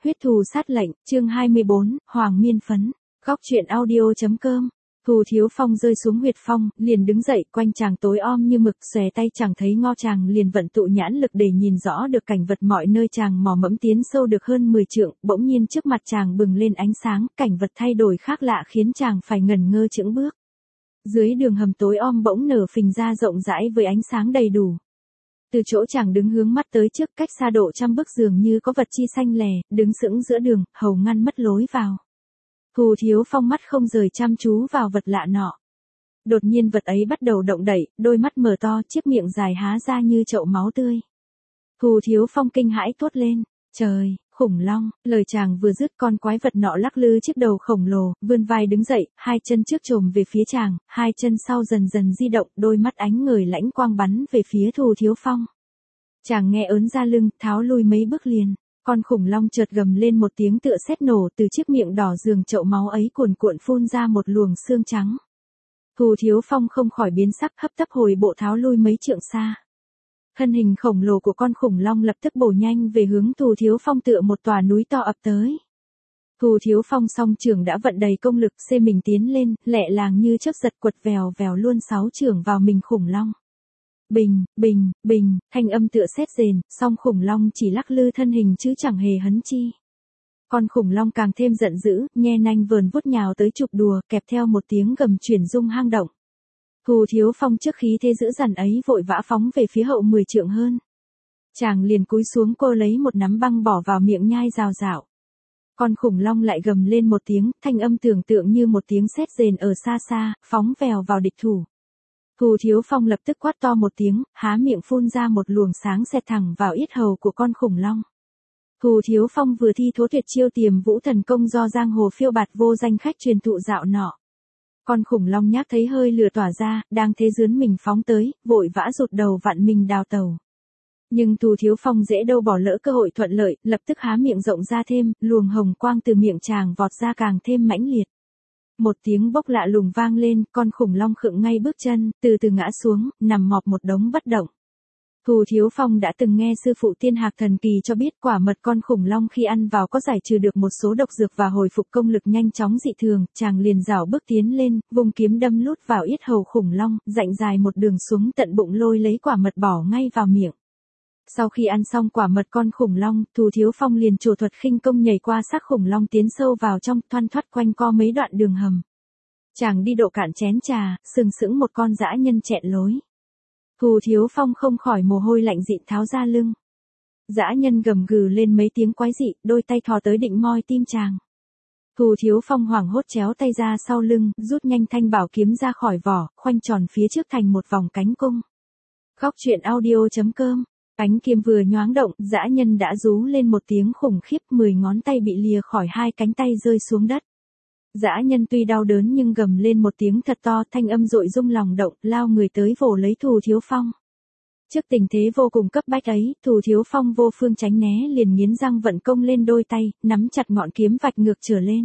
huyết thù sát lệnh, chương 24, Hoàng Miên Phấn. Góc truyện audio.com. Thù Thiếu Phong rơi xuống huyệt phong, liền đứng dậy, quanh chàng tối om như mực, xòe tay chẳng thấy ngo, chàng liền vận tụ nhãn lực để nhìn rõ được cảnh vật mọi nơi. Chàng mò mẫm tiến sâu được hơn 10 trượng, bỗng nhiên trước mặt chàng bừng lên ánh sáng, cảnh vật thay đổi khác lạ khiến chàng phải ngẩn ngơ chững bước. Dưới đường hầm tối om bỗng nở phình ra rộng rãi với ánh sáng đầy đủ. Từ chỗ chàng đứng hướng mắt tới trước, cách xa độ 100 bước, dường như có vật chi xanh lè, đứng sững giữa đường, hầu ngăn mất lối vào. Thù Thiếu Phong mắt không rời chăm chú vào vật lạ nọ. Đột nhiên vật ấy bắt đầu động đậy, đôi mắt mở to, chiếc miệng dài há ra như chậu máu tươi. Thù Thiếu Phong kinh hãi thốt lên, trời, khủng long. Lời chàng vừa dứt, con quái vật nọ lắc lư chiếc đầu khổng lồ, vươn vai đứng dậy, hai chân trước chồm về phía chàng, hai chân sau dần dần di động, đôi mắt ánh ngời lãnh quang bắn về phía Thù Thiếu Phong. Chàng nghe ớn ra lưng, tháo lui mấy bước liền. Con khủng long chợt gầm lên một tiếng tựa sét nổ, từ chiếc miệng đỏ dường chậu máu ấy cuồn cuộn phun ra một luồng xương trắng. Thù Thiếu Phong không khỏi biến sắc, hấp tấp hồi bộ tháo lui mấy trượng xa. Thân hình khổng lồ của con khủng long lập tức bổ nhanh về hướng Thù Thiếu Phong tựa một tòa núi to ập tới. Thù Thiếu Phong song trưởng đã vận đầy công lực, xê mình tiến lên, lẹ làng như chớp giật, quật vèo vèo luôn 6 trưởng vào mình khủng long. Bình, bình, bình, thanh âm tựa sét rền, song khủng long chỉ lắc lư thân hình chứ chẳng hề hấn chi. Con khủng long càng thêm giận dữ, nhe nanh vờn vuốt nhào tới chụp đùa, kèp theo một tiếng gầm chuyển rung hang động. Thù Thiếu Phong trước khí thế dữ dằn ấy vội vã phóng về phía hậu 10 trượng hơn. Chàng liền cúi xuống cô lấy một nắm băng bỏ vào miệng nhai rào rạo. Con khủng long lại gầm lên một tiếng, thanh âm tưởng tượng như một tiếng sét rền ở xa xa, phóng vèo vào địch thủ. Thù Thiếu Phong lập tức quát to một tiếng, há miệng phun ra một luồng sáng xẹt thẳng vào yết hầu của con khủng long. Thù Thiếu Phong vừa thi thố tuyệt chiêu Tiềm Vũ Thần Công do giang hồ phiêu bạt vô danh khách truyền thụ dạo nọ. Con khủng long nhác thấy hơi lửa tỏa ra, đang thế dướn mình phóng tới, vội vã rụt đầu vặn mình đào tàu. Nhưng Thù Thiếu Phong dễ đâu bỏ lỡ cơ hội thuận lợi, lập tức há miệng rộng ra thêm, luồng hồng quang từ miệng chàng vọt ra càng thêm mãnh liệt. Một tiếng bốc lạ lùng vang lên, con khủng long khựng ngay bước chân, từ từ ngã xuống, nằm mọp một đống bất động. Thù Thiếu Phong đã từng nghe sư phụ Tiên Hạc Thần Kỳ cho biết quả mật con khủng long khi ăn vào có giải trừ được một số độc dược và hồi phục công lực nhanh chóng dị thường. Chàng liền rảo bước tiến lên, vùng kiếm đâm lút vào yết hầu khủng long, rãnh dài một đường xuống tận bụng, lôi lấy quả mật bỏ ngay vào miệng. Sau khi ăn xong quả mật con khủng long, Thù Thiếu Phong liền trổ thuật khinh công nhảy qua xác khủng long tiến sâu vào trong, thoăn thoắt quanh co mấy đoạn đường hầm. Chàng đi độ cạn chén trà, sừng sững một con dã nhân chẹn lối. Thù Thiếu Phong không khỏi mồ hôi lạnh dịn tháo ra lưng. Dã nhân gầm gừ lên mấy tiếng quái dị, đôi tay thò tới định moi tim chàng. Thù Thiếu Phong hoảng hốt chéo tay ra sau lưng, rút nhanh thanh bảo kiếm ra khỏi vỏ, khoanh tròn phía trước thành một vòng cánh cung. Góc truyện audio.com. Cánh kiếm vừa nhoáng động, dã nhân đã rú lên một tiếng khủng khiếp, 10 ngón tay bị lìa khỏi hai cánh tay rơi xuống đất. Dã nhân tuy đau đớn nhưng gầm lên một tiếng thật to, thanh âm dội rung lòng động, lao người tới vồ lấy Thù Thiếu Phong. Trước tình thế vô cùng cấp bách ấy, Thù Thiếu Phong vô phương tránh né, liền nghiến răng vận công lên đôi tay, nắm chặt ngọn kiếm vạch ngược trở lên.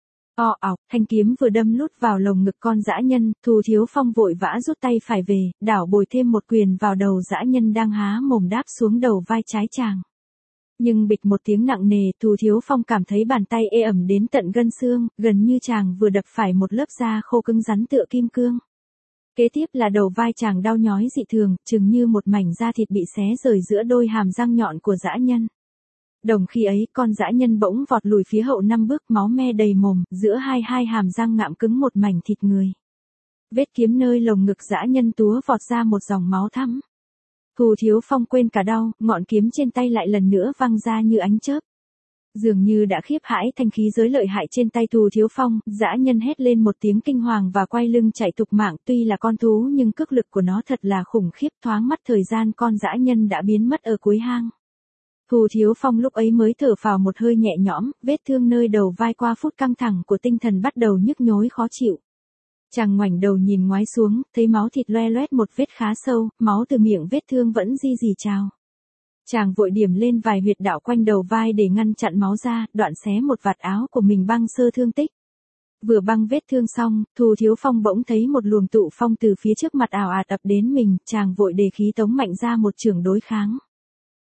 O ọc, thanh kiếm vừa đâm lút vào lồng ngực con dã nhân, Thù Thiếu Phong vội vã rút tay phải về, đảo bồi thêm một quyền vào đầu dã nhân đang há mồm đáp xuống đầu vai trái chàng. Nhưng bịch một tiếng nặng nề, Thù Thiếu Phong cảm thấy bàn tay ê ẩm đến tận gân xương, gần như chàng vừa đập phải một lớp da khô cứng rắn tựa kim cương. Kế tiếp là đầu vai chàng đau nhói dị thường, chừng như một mảnh da thịt bị xé rời giữa đôi hàm răng nhọn của dã nhân. Đồng khi ấy, con dã nhân bỗng vọt lùi phía hậu 5 bước, máu me đầy mồm, giữa hai hàm răng ngạm cứng một mảnh thịt người. Vết kiếm nơi lồng ngực dã nhân túa vọt ra một dòng máu thắm. Thù Thiếu Phong quên cả đau, ngọn kiếm trên tay lại lần nữa văng ra như ánh chớp. Dường như đã khiếp hãi thanh khí giới lợi hại trên tay Thù Thiếu Phong, dã nhân hét lên một tiếng kinh hoàng và quay lưng chạy thục mạng. Tuy là con thú nhưng cước lực của nó thật là khủng khiếp, thoáng mắt thời gian con dã nhân đã biến mất ở cuối hang. Thù Thiếu Phong lúc ấy mới thở phào một hơi nhẹ nhõm, vết thương nơi đầu vai qua phút căng thẳng của tinh thần bắt đầu nhức nhối khó chịu. Chàng ngoảnh đầu nhìn ngoái xuống, thấy máu thịt loe loét một vết khá sâu, máu từ miệng vết thương vẫn rỉ trào. Chàng vội điểm lên vài huyệt đạo quanh đầu vai để ngăn chặn máu ra, đoạn xé một vạt áo của mình băng sơ thương tích. Vừa băng vết thương xong, Thù Thiếu Phong bỗng thấy một luồng tụ phong từ phía trước mặt ảo ạt ập đến mình, chàng vội đề khí tống mạnh ra một chưởng đối kháng.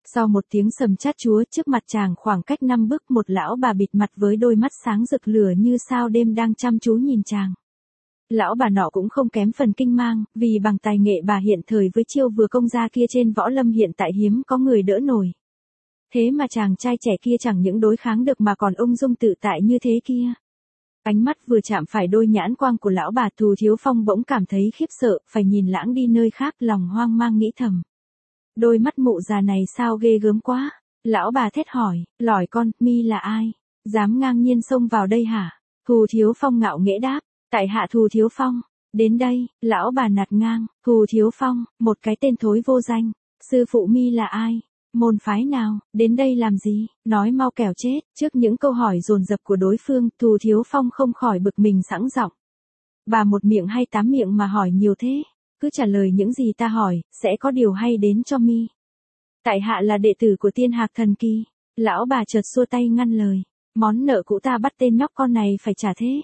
Sau một tiếng sầm chát chúa, trước mặt chàng khoảng cách 5 bước một lão bà bịt mặt với đôi mắt sáng rực lửa như sao đêm đang chăm chú nhìn chàng. Lão bà nọ cũng không kém phần kinh mang, vì bằng tài nghệ bà hiện thời với chiêu vừa công ra kia trên võ lâm hiện tại hiếm có người đỡ nổi. Thế mà chàng trai trẻ kia chẳng những đối kháng được mà còn ung dung tự tại như thế kia. Ánh mắt vừa chạm phải đôi nhãn quang của lão bà, Thù Thiếu Phong bỗng cảm thấy khiếp sợ, phải nhìn lãng đi nơi khác, lòng hoang mang nghĩ thầm. Đôi mắt mụ già này sao ghê gớm quá. Lão bà thét hỏi, lỏi con, mi là ai? Dám ngang nhiên xông vào đây hả? Thù Thiếu Phong ngạo nghễ đáp, tại hạ Thù Thiếu Phong. Đến đây, lão bà nạt ngang, Thù Thiếu Phong, một cái tên thối vô danh. Sư phụ mi là ai? Môn phái nào? Đến đây làm gì? Nói mau kẻo chết. Trước những câu hỏi dồn dập của đối phương, Thù Thiếu Phong không khỏi bực mình sẵn giọng. Bà một miệng hay 8 miệng mà hỏi nhiều thế? Cứ trả lời những gì ta hỏi, sẽ có điều hay đến cho mi. Tại hạ là đệ tử của Tiên Hạc Thần Kỳ. Lão bà chợt xua tay ngăn lời. Món nợ cũ ta bắt tên nhóc con này phải trả thế.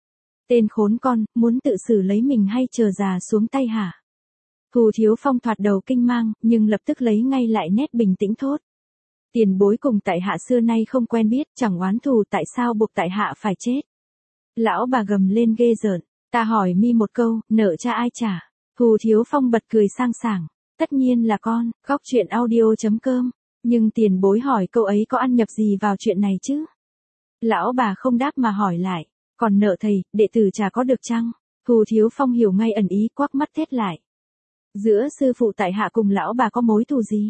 Tên khốn con, muốn tự xử lấy mình hay chờ già xuống tay hả? Thù Thiếu Phong thoạt đầu kinh mang, nhưng lập tức lấy ngay lại nét bình tĩnh thốt. Tiền bối cùng tại hạ xưa nay không quen biết, chẳng oán thù, tại sao buộc tại hạ phải chết? Lão bà gầm lên ghê rợn. Ta hỏi mi một câu, nợ cha ai trả? Thù Thiếu Phong bật cười sang sảng. Tất nhiên là con. Góc truyện audio.com. Nhưng tiền bối hỏi câu ấy có ăn nhập gì vào chuyện này chứ? Lão bà không đáp mà hỏi lại. Còn nợ thầy, đệ tử chả có được chăng? Thù Thiếu Phong hiểu ngay ẩn ý, quắc mắt thét lại. Giữa sư phụ tại hạ cùng lão bà có mối thù gì?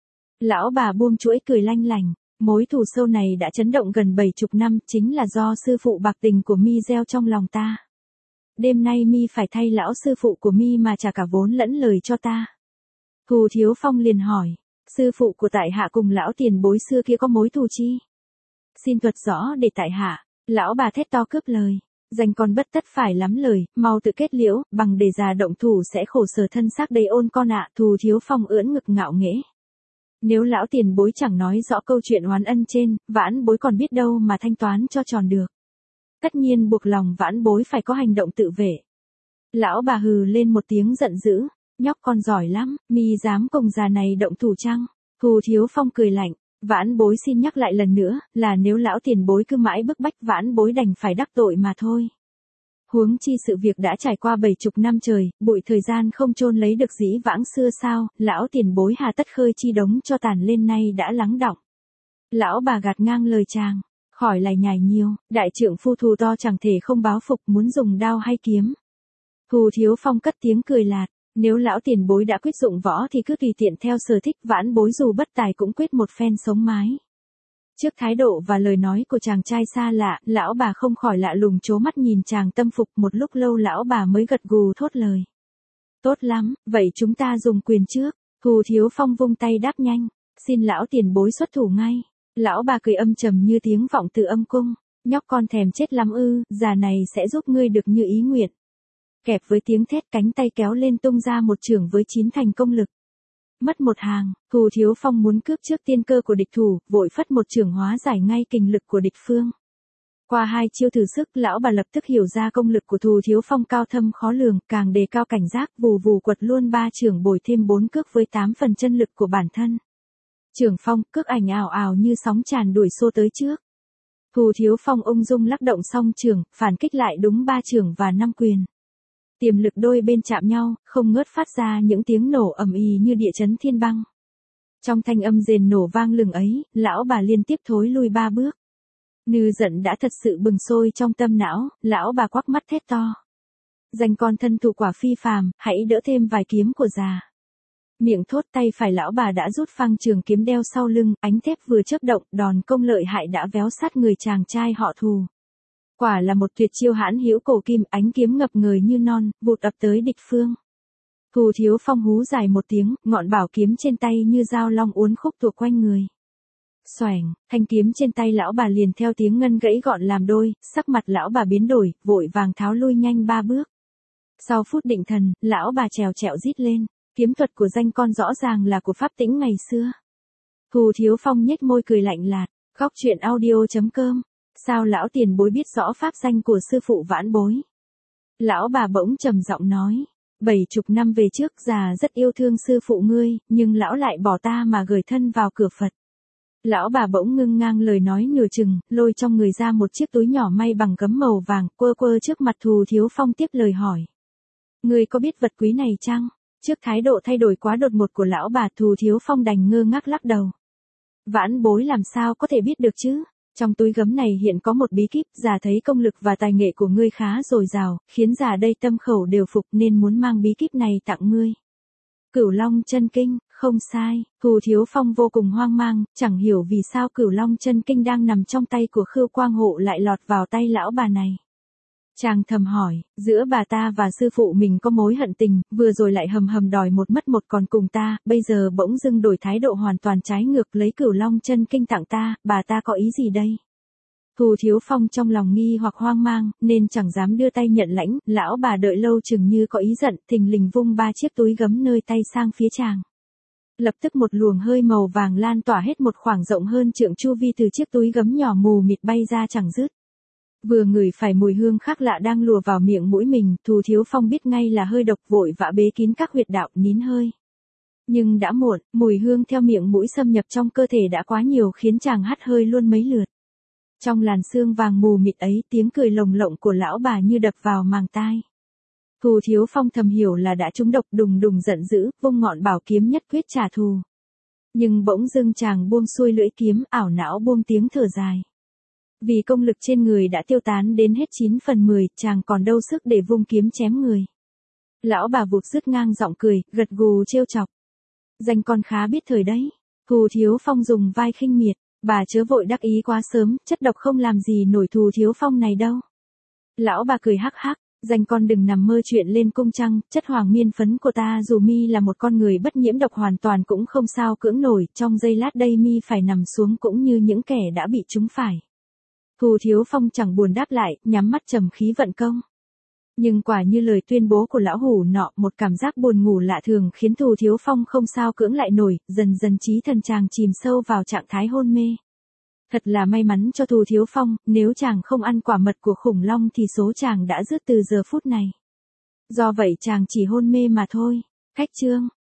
Lão bà buông chuỗi cười lanh lành. Mối thù sâu này đã chấn động gần 70 năm, chính là do sư phụ bạc tình của mi gieo trong lòng ta. Đêm nay mi phải thay lão sư phụ của mi mà trả cả vốn lẫn lời cho ta. Thù Thiếu Phong liền hỏi, sư phụ của tại hạ cùng lão tiền bối xưa kia có mối thù chi? Xin thuật rõ để tại hạ. Lão bà thét to cướp lời. Dành con bất tất phải lắm lời, mau tự kết liễu, bằng để già động thủ sẽ khổ sở thân xác đầy ôn con ạ. Thù Thiếu Phong ưỡn ngực ngạo nghễ. Nếu lão tiền bối chẳng nói rõ câu chuyện oán ân trên, vãn bối còn biết đâu mà thanh toán cho tròn được. Tất nhiên buộc lòng vãn bối phải có hành động tự vệ. Lão bà hừ lên một tiếng giận dữ. Nhóc con giỏi lắm, mi dám cùng già này động thủ chăng? Thù Thiếu Phong cười lạnh. Vãn bối xin nhắc lại lần nữa, là nếu lão tiền bối cứ mãi bức bách vãn bối đành phải đắc tội mà thôi. Huống chi sự việc đã trải qua 70 năm trời, bụi thời gian không chôn lấy được dĩ vãng xưa sao, lão tiền bối hà tất khơi chi đống cho tàn lên nay đã lắng đọng. Lão bà gạt ngang lời chàng, khỏi lải nhải nhiều, đại trượng phu thù to chẳng thể không báo phục, muốn dùng đao hay kiếm. Thù Thiếu Phong cất tiếng cười lạt. Nếu lão tiền bối đã quyết dụng võ thì cứ tùy tiện theo sở thích, vãn bối dù bất tài cũng quyết một phen sống mái. Trước thái độ và lời nói của chàng trai xa lạ, lão bà không khỏi lạ lùng trố mắt nhìn chàng tâm phục, một lúc lâu lão bà mới gật gù thốt lời. Tốt lắm, vậy chúng ta dùng quyền trước. Thù Thiếu Phong vung tay đáp nhanh. Xin lão tiền bối xuất thủ ngay. Lão bà cười âm trầm như tiếng vọng từ âm cung. Nhóc con thèm chết lắm ư, già này sẽ giúp ngươi được như ý nguyện. Kẹp với tiếng thét, cánh tay kéo lên tung ra một chưởng với 9 thành công lực. Mất một hàng, Thù Thiếu Phong muốn cướp trước tiên cơ của địch thủ, vội phất một chưởng hóa giải ngay kình lực của địch phương. Qua 2 chiêu thử sức, lão bà lập tức hiểu ra công lực của Thù Thiếu Phong cao thâm khó lường, càng đề cao cảnh giác, vù vù quật luôn 3 chưởng bồi thêm 4 cước với 8 phần chân lực của bản thân. Chưởng phong, cước ảnh ào ào như sóng tràn đuổi xô tới trước. Thù Thiếu Phong ung dung lắc động song chưởng, phản kích lại đúng 3 chưởng và 5 quyền. Tiềm lực đôi bên chạm nhau, không ngớt phát ra những tiếng nổ ầm ĩ như địa chấn thiên băng. Trong thanh âm rền nổ vang lừng ấy, lão bà liên tiếp thối lui 3 bước. Nư giận đã thật sự bừng sôi trong tâm não, lão bà quắc mắt thét to. Dành con thân thủ quả phi phàm, hãy đỡ thêm vài kiếm của già. Miệng thốt, tay phải lão bà đã rút phăng trường kiếm đeo sau lưng, ánh thép vừa chớp động, đòn công lợi hại đã véo sát người chàng trai họ Thù. Quả là một tuyệt chiêu hãn hữu cổ kim, ánh kiếm ngập ngời như non, vụt ập tới địch phương. Thù Thiếu Phong hú dài một tiếng, ngọn bảo kiếm trên tay như dao long uốn khúc thuộc quanh người. Xoẻng, thanh kiếm trên tay lão bà liền theo tiếng ngân gãy gọn làm đôi, sắc mặt lão bà biến đổi, vội vàng tháo lui nhanh 3 bước. Sau phút định thần, lão bà trèo trẹo rít lên, kiếm thuật của danh con rõ ràng là của Pháp Tĩnh ngày xưa. Thù Thiếu Phong nhếch môi cười lạnh lạt, góc truyện audio.com. Sao lão tiền bối biết rõ pháp danh của sư phụ vãn bối? Lão bà bỗng trầm giọng nói. 70 năm về trước già rất yêu thương sư phụ ngươi, nhưng lão lại bỏ ta mà gửi thân vào cửa Phật. Lão bà bỗng ngưng ngang lời nói nửa chừng, lôi trong người ra một chiếc túi nhỏ may bằng gấm màu vàng, quơ quơ trước mặt Thù Thiếu Phong tiếp lời hỏi. Ngươi có biết vật quý này chăng? Trước thái độ thay đổi quá đột ngột của lão bà, Thù Thiếu Phong đành ngơ ngác lắc đầu. Vãn bối làm sao có thể biết được chứ? Trong túi gấm này hiện có một bí kíp, già thấy công lực và tài nghệ của ngươi khá dồi dào, khiến già đây tâm khẩu đều phục nên muốn mang bí kíp này tặng ngươi. Cửu Long Chân Kinh, không sai, Thù Thiếu Phong vô cùng hoang mang, chẳng hiểu vì sao Cửu Long Chân Kinh đang nằm trong tay của Khưu Quang Hộ lại lọt vào tay lão bà này. Chàng thầm hỏi, giữa bà ta và sư phụ mình có mối hận tình, vừa rồi lại hầm hầm đòi một mất một còn cùng ta, bây giờ bỗng dưng đổi thái độ hoàn toàn trái ngược lấy Cửu Long Chân Kinh tặng ta, bà ta có ý gì đây? Thù Thiếu Phong trong lòng nghi hoặc hoang mang, nên chẳng dám đưa tay nhận lãnh, lão bà đợi lâu chừng như có ý giận, thình lình vung 3 chiếc túi gấm nơi tay sang phía chàng. Lập tức một luồng hơi màu vàng lan tỏa hết một khoảng rộng hơn trượng chu vi từ chiếc túi gấm nhỏ mù mịt bay ra chẳng dứt. Vừa ngửi phải mùi hương khác lạ đang lùa vào miệng mũi mình, Thù Thiếu Phong biết ngay là hơi độc, vội vã bế kín các huyệt đạo, nín hơi. Nhưng đã muộn, mùi hương theo miệng mũi xâm nhập trong cơ thể đã quá nhiều khiến chàng hắt hơi luôn mấy lượt. Trong làn sương vàng mù mịt ấy, tiếng cười lồng lộng của lão bà như đập vào màng tai. Thù Thiếu Phong thầm hiểu là đã trúng độc, đùng đùng giận dữ, vung ngọn bảo kiếm nhất quyết trả thù. Nhưng bỗng dưng chàng buông xuôi lưỡi kiếm, ảo não buông tiếng thở dài. Vì công lực trên người đã tiêu tán đến hết 9 phần 10, chàng còn đâu sức để vung kiếm chém người. Lão bà vụt dứt ngang giọng cười, gật gù trêu chọc. Danh con khá biết thời đấy. Thù Thiếu Phong dùng vai khinh miệt, bà chớ vội đắc ý quá sớm, chất độc không làm gì nổi Thù Thiếu Phong này đâu. Lão bà cười hắc hắc, danh con đừng nằm mơ chuyện lên cung trăng, chất hoàng miên phấn của ta dù mi là một con người bất nhiễm độc hoàn toàn cũng không sao cưỡng nổi, trong giây lát đây mi phải nằm xuống cũng như những kẻ đã bị trúng phải. Thù Thiếu Phong chẳng buồn đáp lại, nhắm mắt trầm khí vận công. Nhưng quả như lời tuyên bố của lão hủ nọ, một cảm giác buồn ngủ lạ thường khiến Thù Thiếu Phong không sao cưỡng lại nổi, dần dần trí thần chàng chìm sâu vào trạng thái hôn mê. Thật là may mắn cho Thù Thiếu Phong, nếu chàng không ăn quả mật của khủng long thì số chàng đã dứt từ giờ phút này. Do vậy chàng chỉ hôn mê mà thôi. Khách chương